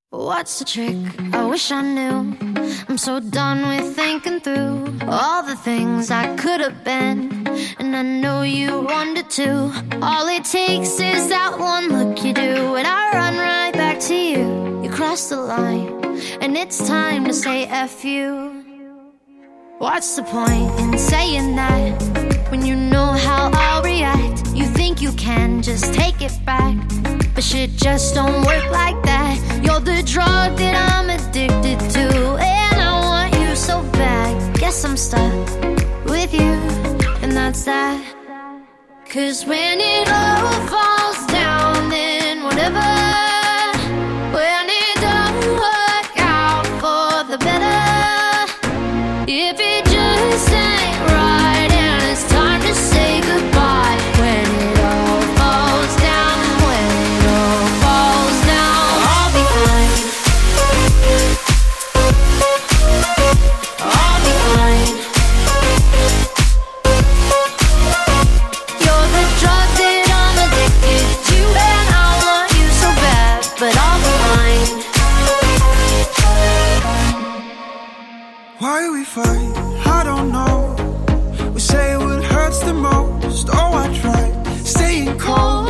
What's the trick? I wish I knew. I'm so done with thinking through all the things I could have been, and I know you wanted to. All it takes is that one look you do, and I run right back to you. You cross the line, and it's time to say F you. What's the point in saying that when you know how I'll react? You think you can just take it back, but shit just don't work like that. You're the drug that I'm addicted to, and I want you so bad. Guess I'm stuck with you, and that's that. Cause when it all falls down, then whatever. When it don't work out for the better, if it just ain't right and it's time to say goodbye. When it all falls down, when it all falls down, I'll be fine. I'll be fine. You're the drug that I'm addicted to, and I want you so bad, but I'll be fine. Why we fight, I don't know. We say what hurts the most. Oh, I tried staying cold.